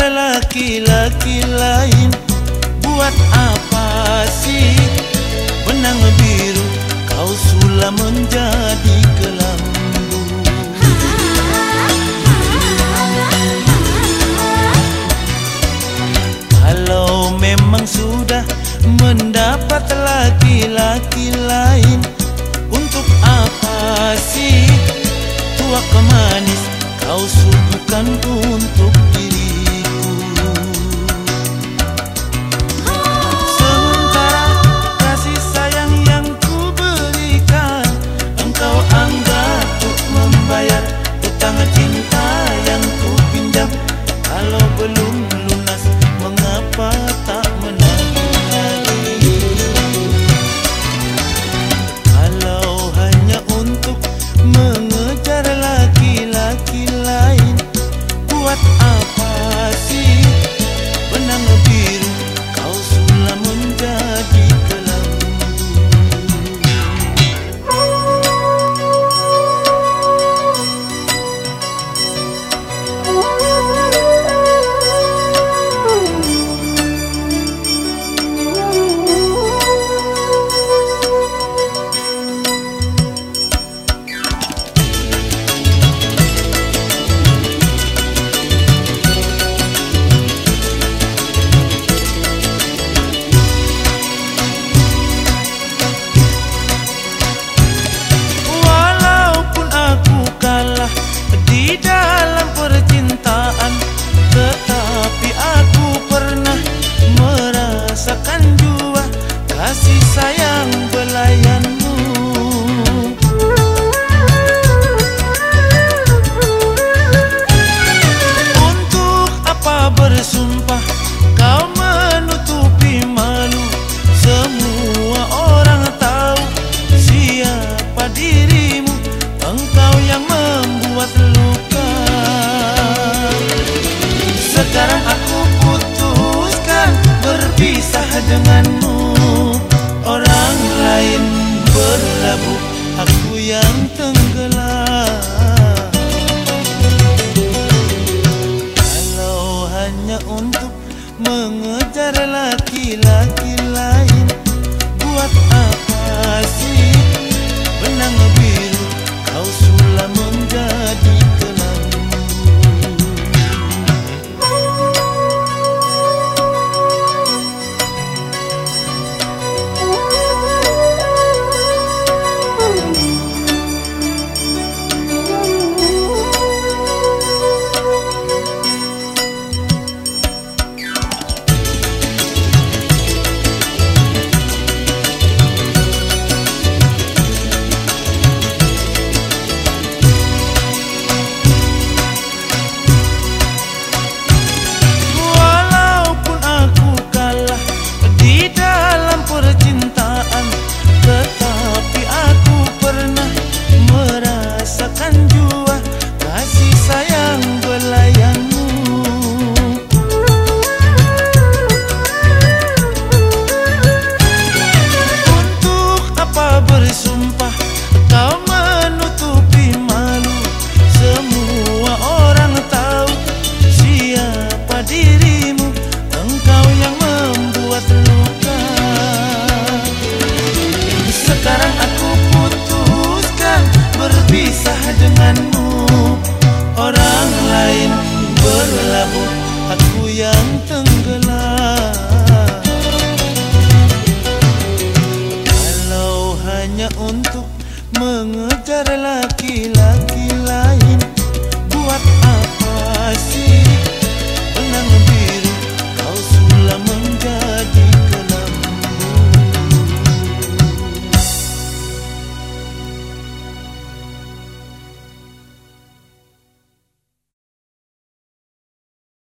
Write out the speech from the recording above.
laki-laki lain. Buat apa sih benang biru kau sulam menjadi kelambu? Kalau memang sudah mendapat laki-laki lain, untuk apa sih tuak manis kau suguhkan untuk diriku? Sementara kasih sayang yang ku berikan, engkau anggap untuk membayar utang cinta yang ku pinjam. Kalau belum lunas, mengapa tak menagih lagi? Kalau hanya untuk mengejar laki-laki lain, buat apa sih benang biru kau sulam menjadi kelambu? Di dalam percintaan, tetapi aku pernah merasakan jua kasih sayang belayanmu. Untuk apa bersumpah kau menutupi malu? Semua orang tahu siapa dirimu, engkau yang membuat luka. Sekarang aku putuskan berpisah denganmu. Orang lain berlabuh, aku yang tenggelam. Kalau hanya untuk mengejar laki-laki